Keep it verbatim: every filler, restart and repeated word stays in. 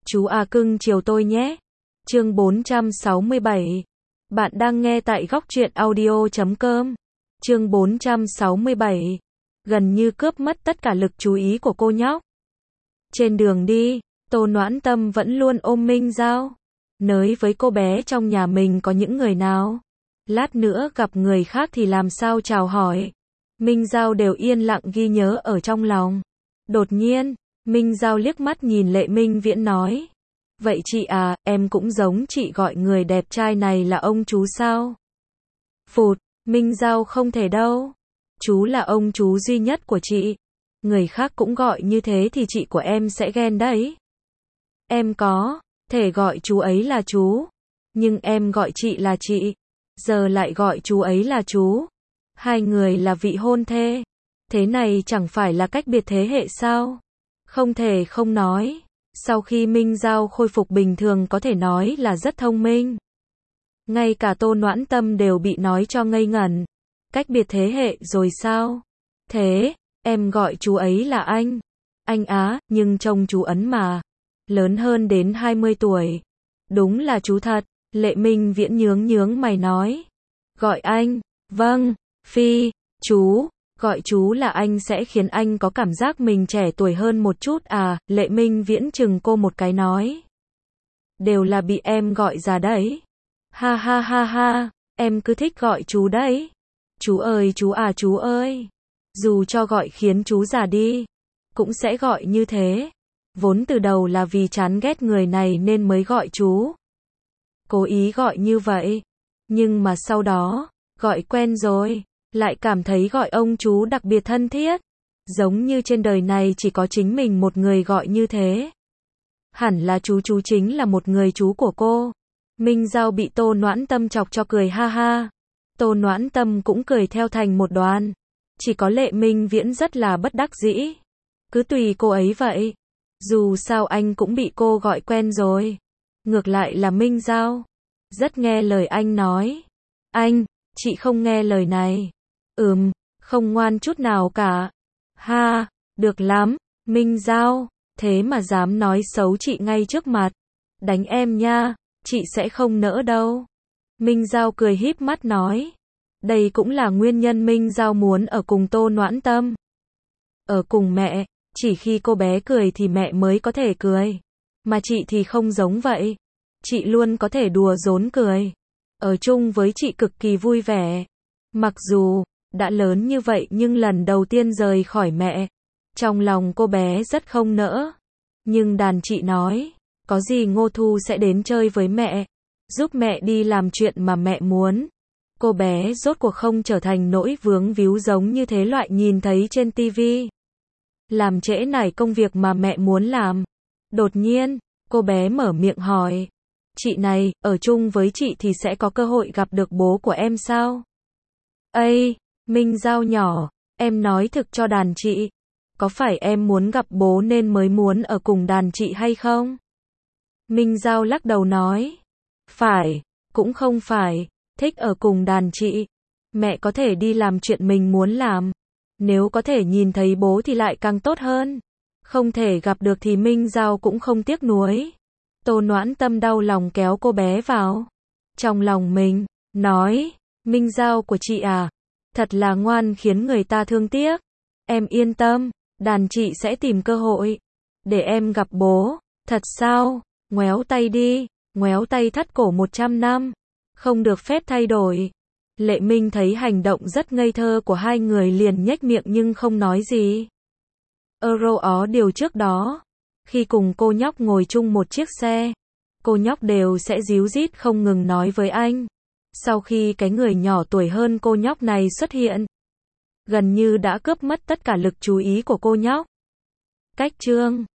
Chú à cưng chiều tôi nhé. Chương bốn trăm sáu mươi bảy. Bạn đang nghe tại góc truyện audio chấm com. Chương bốn trăm sáu mươi bảy. Gần như cướp mất tất cả lực chú ý của cô nhóc. Trên đường đi, Tô Noãn Tâm vẫn luôn ôm Minh Giao. Nới với cô bé trong nhà mình có những người nào. Lát nữa gặp người khác thì làm sao chào hỏi. Minh Giao đều yên lặng ghi nhớ ở trong lòng. Đột nhiên, Minh Giao liếc mắt nhìn Lệ Minh Viễn nói. Vậy chị à, em cũng giống chị gọi người đẹp trai này là ông chú sao? Phụt, Minh Giao không thể đâu. Chú là ông chú duy nhất của chị. Người khác cũng gọi như thế thì chị của em sẽ ghen đấy. Em có thể gọi chú ấy là chú. Nhưng em gọi chị là chị. Giờ lại gọi chú ấy là chú. Hai người là vị hôn thê. Thế này chẳng phải là cách biệt thế hệ sao? Không thể không nói. Sau khi Minh Giao khôi phục bình thường có thể nói là rất thông minh. Ngay cả Tô Noãn Tâm đều bị nói cho ngây ngẩn. Cách biệt thế hệ rồi sao? Thế, em gọi chú ấy là anh. Anh á, nhưng trông chú Ấn mà. Lớn hơn đến hai mươi tuổi. Đúng là chú thật. Lệ Minh Viễn nhướng nhướng mày nói. Gọi anh. Vâng, Phi, chú. Gọi chú là anh sẽ khiến anh có cảm giác mình trẻ tuổi hơn một chút à, Lệ Minh Viễn chừng cô một cái nói. Đều là bị em gọi già đấy. Ha ha ha ha, em cứ thích gọi chú đấy. Chú ơi chú à chú ơi. Dù cho gọi khiến chú già đi, cũng sẽ gọi như thế. Vốn từ đầu là vì chán ghét người này nên mới gọi chú. Cố ý gọi như vậy. Nhưng mà sau đó, gọi quen rồi. Lại cảm thấy gọi ông chú đặc biệt thân thiết. Giống như trên đời này chỉ có chính mình một người gọi như thế. Hẳn là chú chú chính là một người chú của cô. Minh Giao bị Tô Noãn Tâm chọc cho cười ha ha. Tô Noãn Tâm cũng cười theo thành một đoàn. Chỉ có Lệ Minh Viễn rất là bất đắc dĩ. Cứ tùy cô ấy vậy. Dù sao anh cũng bị cô gọi quen rồi. Ngược lại là Minh Giao. Rất nghe lời anh nói. Anh, chị không nghe lời này. Ừm, không ngoan chút nào cả. Ha, được lắm, Minh Giao, thế mà dám nói xấu chị ngay trước mặt. Đánh em nha, chị sẽ không nỡ đâu. Minh Giao cười híp mắt nói. Đây cũng là nguyên nhân Minh Giao muốn ở cùng Tô Noãn Tâm. Ở cùng mẹ, chỉ khi cô bé cười thì mẹ mới có thể cười. Mà chị thì không giống vậy. Chị luôn có thể đùa giỡn cười. Ở chung với chị cực kỳ vui vẻ. Mặc dù đã lớn như vậy nhưng lần đầu tiên rời khỏi mẹ, trong lòng cô bé rất không nỡ. Nhưng đàn chị nói, có gì Ngô Thu sẽ đến chơi với mẹ, giúp mẹ đi làm chuyện mà mẹ muốn. Cô bé rốt cuộc không trở thành nỗi vướng víu giống như thế loại nhìn thấy trên tivi. Làm trễ nải công việc mà mẹ muốn làm. Đột nhiên, cô bé mở miệng hỏi. Chị này, ở chung với chị thì sẽ có cơ hội gặp được bố của em sao? Ây, Minh Giao nhỏ, em nói thực cho đàn chị. Có phải em muốn gặp bố nên mới muốn ở cùng đàn chị hay không? Minh Giao lắc đầu nói. Phải, cũng không phải, thích ở cùng đàn chị. Mẹ có thể đi làm chuyện mình muốn làm. Nếu có thể nhìn thấy bố thì lại càng tốt hơn. Không thể gặp được thì Minh Giao cũng không tiếc nuối. Tô Noãn Tâm đau lòng kéo cô bé vào. Trong lòng mình, nói, Minh Giao của chị à, thật là ngoan khiến người ta thương tiếc. Em yên tâm, đàn chị sẽ tìm cơ hội để em gặp bố. Thật sao? Ngoéo tay đi, ngoéo tay thắt cổ một trăm năm. Không được phép thay đổi. Lệ Minh thấy hành động rất ngây thơ của hai người liền nhếch miệng nhưng không nói gì. Euro ó điều trước đó, khi cùng cô nhóc ngồi chung một chiếc xe, cô nhóc đều sẽ díu dít không ngừng nói với anh. Sau khi cái người nhỏ tuổi hơn cô nhóc này xuất hiện, gần như đã cướp mất tất cả lực chú ý của cô nhóc. Cách chương